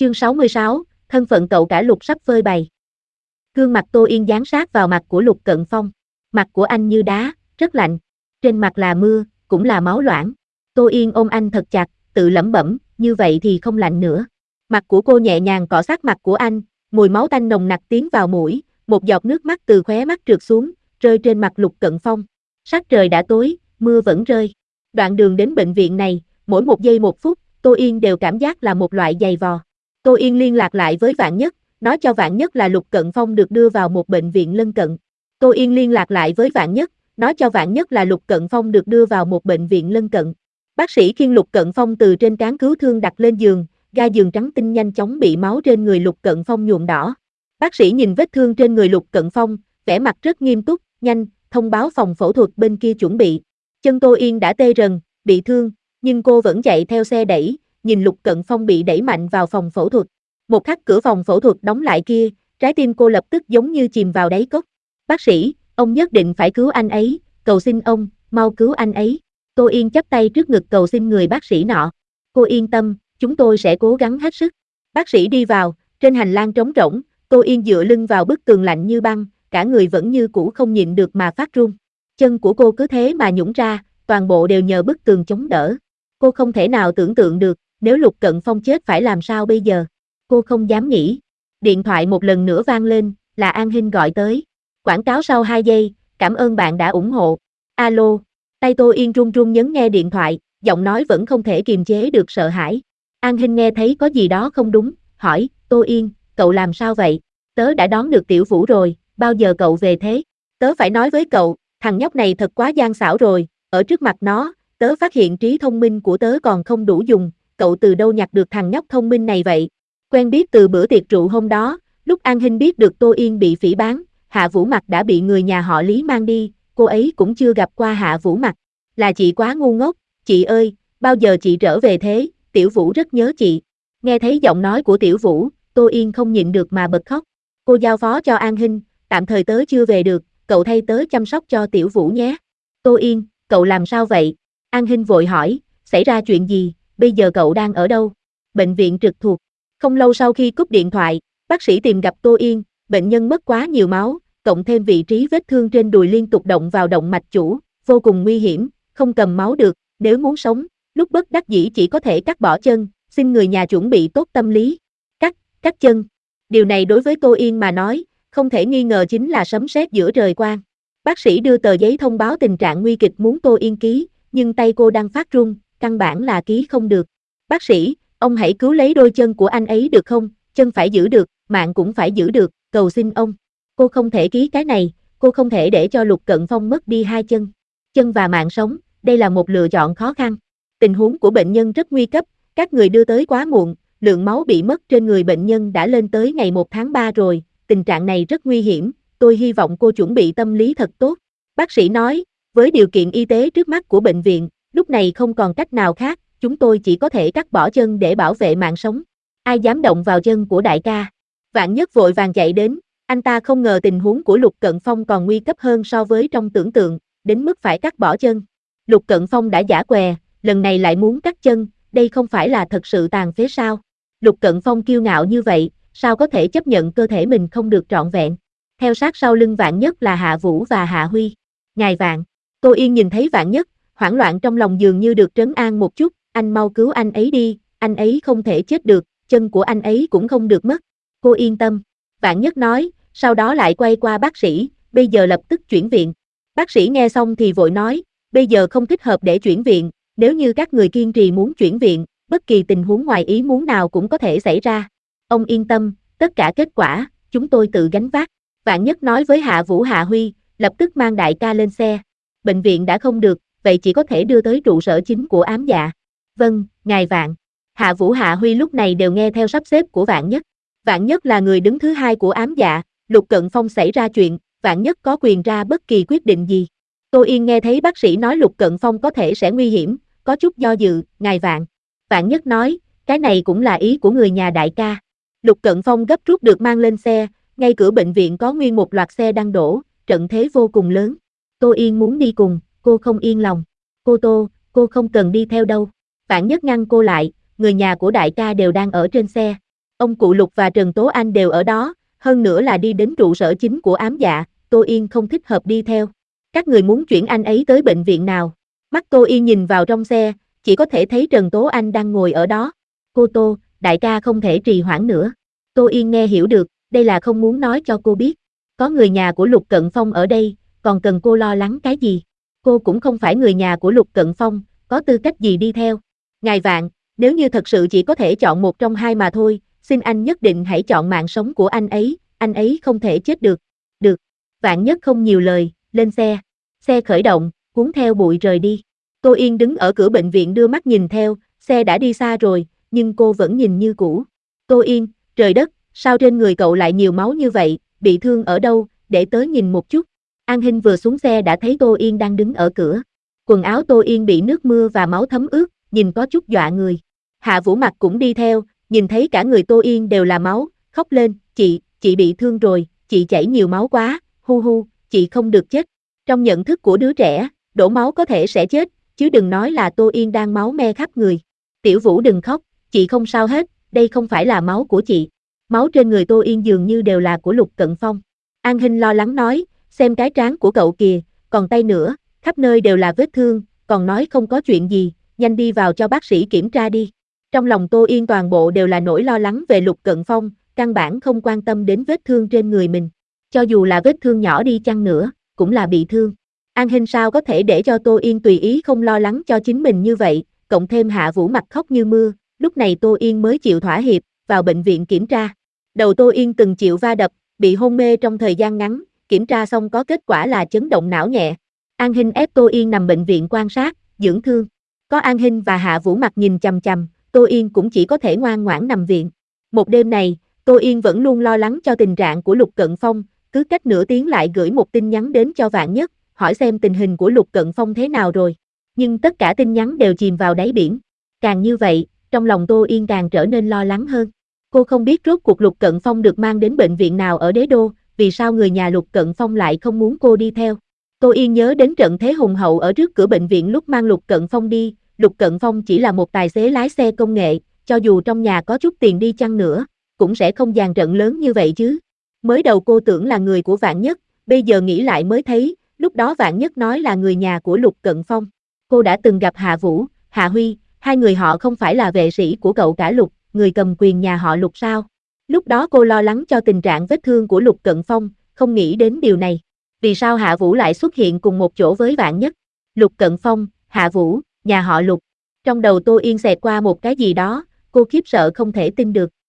Chương 66, thân phận cậu cả Lục sắp phơi bày. Gương mặt Tô Yên dán sát vào mặt của Lục Cận Phong. Mặt của anh như đá, rất lạnh. Trên mặt là mưa, cũng là máu loãng. Tô Yên ôm anh thật chặt, tự lẩm bẩm, như vậy thì không lạnh nữa. Mặt của cô nhẹ nhàng cọ sát mặt của anh, mùi máu tanh nồng nặc tiến vào mũi, một giọt nước mắt từ khóe mắt trượt xuống, rơi trên mặt Lục Cận Phong. Sắc trời đã tối, mưa vẫn rơi. Đoạn đường đến bệnh viện này, mỗi một giây một phút, Tô Yên đều cảm giác là một loại giày vò. Tô Yên liên lạc lại với Vạn Nhất, nói cho Vạn Nhất là Lục Cận Phong được đưa vào một bệnh viện lân cận. Tô Yên liên lạc lại với Vạn Nhất, nói cho Vạn Nhất là Lục Cận Phong được đưa vào một bệnh viện lân cận. Bác sĩ khiêng Lục Cận Phong từ trên cáng cứu thương đặt lên giường, ga giường trắng tinh nhanh chóng bị máu trên người Lục Cận Phong nhuộm đỏ. Bác sĩ nhìn vết thương trên người Lục Cận Phong, vẻ mặt rất nghiêm túc, nhanh, thông báo phòng phẫu thuật bên kia chuẩn bị. Chân Tô Yên đã tê rần, bị thương, nhưng cô vẫn chạy theo xe đẩy, nhìn Lục Cận Phong bị đẩy mạnh vào phòng phẫu thuật. Một khắc cửa phòng phẫu thuật đóng lại kia, trái tim cô lập tức giống như chìm vào đáy cốc. Bác sĩ, ông nhất định phải cứu anh ấy, cầu xin ông, mau cứu anh ấy. Tô Yên chắp tay trước ngực cầu xin người bác sĩ nọ. Cô yên tâm, chúng tôi sẽ cố gắng hết sức. Bác sĩ đi vào, trên hành lang trống rỗng, Tô Yên dựa lưng vào bức tường lạnh như băng, cả người vẫn như cũ không nhịn được mà phát run. Chân của cô cứ thế mà nhũn ra, toàn bộ đều nhờ bức tường chống đỡ. Cô không thể nào tưởng tượng được, nếu Lục Cận Phong chết phải làm sao bây giờ. Cô không dám nghĩ. Điện thoại một lần nữa vang lên, là An Hinh gọi tới. Quảng cáo sau 2 giây, cảm ơn bạn đã ủng hộ. Alo, tay Tô Yên run run nhấn nghe điện thoại, giọng nói vẫn không thể kiềm chế được sợ hãi. An Hinh nghe thấy có gì đó không đúng, hỏi, Tô Yên, cậu làm sao vậy? Tớ đã đón được Tiểu Vũ rồi, bao giờ cậu về thế? Tớ phải nói với cậu, thằng nhóc này thật quá gian xảo rồi, ở trước mặt nó, tớ phát hiện trí thông minh của tớ còn không đủ dùng, cậu từ đâu nhặt được thằng nhóc thông minh này vậy? Quen biết từ bữa tiệc rượu hôm đó, lúc An Hinh biết được Tô Yên bị phỉ báng, Hạ Vũ Mặc đã bị người nhà họ Lý mang đi, cô ấy cũng chưa gặp qua Hạ Vũ Mặc. Là chị quá ngu ngốc, chị ơi, bao giờ chị trở về thế, Tiểu Vũ rất nhớ chị. Nghe thấy giọng nói của Tiểu Vũ, Tô Yên không nhịn được mà bật khóc. Cô giao phó cho An Hinh, tạm thời tớ chưa về được, cậu thay tớ chăm sóc cho Tiểu Vũ nhé. Tô Yên, cậu làm sao vậy? An Hinh vội hỏi, xảy ra chuyện gì, bây giờ cậu đang ở đâu? Bệnh viện trực thuộc. Không lâu sau khi cúp điện thoại, bác sĩ tìm gặp Tô Yên, bệnh nhân mất quá nhiều máu, cộng thêm vị trí vết thương trên đùi liên tục động vào động mạch chủ, vô cùng nguy hiểm, không cầm máu được, nếu muốn sống, lúc bất đắc dĩ chỉ có thể cắt bỏ chân, xin người nhà chuẩn bị tốt tâm lý. Cắt chân. Điều này đối với Tô Yên mà nói, không thể nghi ngờ chính là sấm sét giữa trời quang. Bác sĩ đưa tờ giấy thông báo tình trạng nguy kịch muốn Tô Yên ký, nhưng tay cô đang phát run, căn bản là ký không được. Bác sĩ, ông hãy cứu lấy đôi chân của anh ấy được không? Chân phải giữ được, mạng cũng phải giữ được, cầu xin ông. Cô không thể ký cái này, cô không thể để cho Lục Cận Phong mất đi 2 chân. Chân và mạng sống, đây là một lựa chọn khó khăn. Tình huống của bệnh nhân rất nguy cấp, các người đưa tới quá muộn, lượng máu bị mất trên người bệnh nhân đã lên tới ngày 1 tháng 3 rồi, tình trạng này rất nguy hiểm, tôi hy vọng cô chuẩn bị tâm lý thật tốt. Bác sĩ nói, với điều kiện y tế trước mắt của bệnh viện, lúc này không còn cách nào khác, chúng tôi chỉ có thể cắt bỏ chân để bảo vệ mạng sống. Ai dám động vào chân của đại ca? Vạn Nhất vội vàng chạy đến, anh ta không ngờ tình huống của Lục Cận Phong còn nguy cấp hơn so với trong tưởng tượng, đến mức phải cắt bỏ chân. Lục Cận Phong đã giả què, lần này lại muốn cắt chân, đây không phải là thật sự tàn phế sao? Lục Cận Phong kiêu ngạo như vậy, sao có thể chấp nhận cơ thể mình không được trọn vẹn? Theo sát sau lưng Vạn Nhất là Hạ Vũ và Hạ Huy. Ngài Vạn, Tô Yên nhìn thấy Vạn Nhất, hoảng loạn trong lòng dường như được trấn an một chút, anh mau cứu anh ấy đi, anh ấy không thể chết được, chân của anh ấy cũng không được mất. Cô yên tâm, Vạn Nhất nói, sau đó lại quay qua bác sĩ, bây giờ lập tức chuyển viện. Bác sĩ nghe xong thì vội nói, bây giờ không thích hợp để chuyển viện, nếu như các người kiên trì muốn chuyển viện, bất kỳ tình huống ngoài ý muốn nào cũng có thể xảy ra. Ông yên tâm, tất cả kết quả, chúng tôi tự gánh vác. Vạn Nhất nói với Hạ Vũ Hạ Huy, lập tức mang đại ca lên xe. Bệnh viện đã không được, vậy chỉ có thể đưa tới trụ sở chính của ám dạ. Vâng, ngài Vạn. Hạ Vũ Hạ Huy lúc này đều nghe theo sắp xếp của Vạn Nhất. Vạn Nhất là người đứng thứ 2 của ám dạ, Lục Cận Phong xảy ra chuyện, Vạn Nhất có quyền ra bất kỳ quyết định gì. Tô Yên nghe thấy bác sĩ nói Lục Cận Phong có thể sẽ nguy hiểm, có chút do dự, ngài Vạn. Vạn Nhất nói, cái này cũng là ý của người nhà đại ca. Lục Cận Phong gấp rút được mang lên xe, ngay cửa bệnh viện có nguyên một loạt xe đang đổ, trận thế vô cùng lớn. Tô Yên muốn đi cùng, cô không yên lòng. Cô không cần đi theo đâu. Vạn Nhất ngăn cô lại, người nhà của đại ca đều đang ở trên xe. Ông cụ Lục và Trần Tố Anh đều ở đó, hơn nữa là đi đến trụ sở chính của Ám Dạ, Tô Yên không thích hợp đi theo. Các người muốn chuyển anh ấy tới bệnh viện nào? Mắt Tô Yên nhìn vào trong xe, chỉ có thể thấy Trần Tố Anh đang ngồi ở đó. Cô Tô, đại ca không thể trì hoãn nữa. Tô Yên nghe hiểu được, đây là không muốn nói cho cô biết. Có người nhà của Lục Cận Phong ở đây, còn cần cô lo lắng cái gì? Cô cũng không phải người nhà của Lục Cận Phong, có tư cách gì đi theo? Ngài Vạn, nếu như thật sự chỉ có thể chọn một trong hai mà thôi, xin anh nhất định hãy chọn mạng sống của anh ấy không thể chết được. Được. Vạn Nhất không nhiều lời, lên xe. Xe khởi động, cuốn theo bụi rời đi. Tô Yên đứng ở cửa bệnh viện đưa mắt nhìn theo, xe đã đi xa rồi, nhưng cô vẫn nhìn như cũ. Tô Yên, trời đất, sao trên người cậu lại nhiều máu như vậy, bị thương ở đâu, để tớ nhìn một chút. An Hinh vừa xuống xe đã thấy Tô Yên đang đứng ở cửa. Quần áo Tô Yên bị nước mưa và máu thấm ướt, nhìn có chút dọa người. Hạ Vũ Mặc cũng đi theo, nhìn thấy cả người Tô Yên đều là máu, khóc lên, chị bị thương rồi, chị chảy nhiều máu quá, hu hu, chị không được chết. Trong nhận thức của đứa trẻ, đổ máu có thể sẽ chết, chứ đừng nói là Tô Yên đang máu me khắp người. Tiểu Vũ đừng khóc, chị không sao hết, đây không phải là máu của chị. Máu trên người Tô Yên dường như đều là của Lục Cận Phong. An Hinh lo lắng nói, xem cái trán của cậu kìa, còn tay nữa, khắp nơi đều là vết thương, còn nói không có chuyện gì, nhanh đi vào cho bác sĩ kiểm tra đi. Trong lòng Tô Yên toàn bộ đều là nỗi lo lắng về Lục Cận Phong, căn bản không quan tâm đến vết thương trên người mình. Cho dù là vết thương nhỏ đi chăng nữa, cũng là bị thương. An Hinh sao có thể để cho Tô Yên tùy ý không lo lắng cho chính mình như vậy, cộng thêm Hạ Vũ Mặc khóc như mưa, lúc này Tô Yên mới chịu thỏa hiệp, vào bệnh viện kiểm tra. Đầu Tô Yên từng chịu va đập, bị hôn mê trong thời gian ngắn, kiểm tra xong có kết quả là chấn động não nhẹ. An Hinh ép Tô Yên nằm bệnh viện quan sát, dưỡng thương. Có An Hinh và Hạ Vũ Mặc nhìn chằm chằm, Tô Yên cũng chỉ có thể ngoan ngoãn nằm viện. Một đêm này, Tô Yên vẫn luôn lo lắng cho tình trạng của Lục Cận Phong, cứ cách nửa tiếng lại gửi một tin nhắn đến cho Vạn Nhất, hỏi xem tình hình của Lục Cận Phong thế nào rồi. Nhưng tất cả tin nhắn đều chìm vào đáy biển. Càng như vậy, trong lòng Tô Yên càng trở nên lo lắng hơn. Cô không biết rốt cuộc Lục Cận Phong được mang đến bệnh viện nào ở Đế Đô, vì sao người nhà Lục Cận Phong lại không muốn cô đi theo. Tô Yên nhớ đến trận thế hùng hậu ở trước cửa bệnh viện lúc mang Lục Cận Phong đi, Lục Cận Phong chỉ là một tài xế lái xe công nghệ, cho dù trong nhà có chút tiền đi chăng nữa, cũng sẽ không dàn trận lớn như vậy chứ. Mới đầu cô tưởng là người của Vạn Nhất, bây giờ nghĩ lại mới thấy, lúc đó Vạn Nhất nói là người nhà của Lục Cận Phong. Cô đã từng gặp Hạ Vũ, Hạ Huy, hai người họ không phải là vệ sĩ của cậu cả Lục, người cầm quyền nhà họ Lục sao? Lúc đó cô lo lắng cho tình trạng vết thương của Lục Cận Phong, không nghĩ đến điều này. Vì sao Hạ Vũ lại xuất hiện cùng một chỗ với Vạn Nhất? Lục Cận Phong, Hạ Vũ, nhà họ Lục. Trong đầu Tô Yên xẹt qua một cái gì đó, cô khiếp sợ không thể tin được.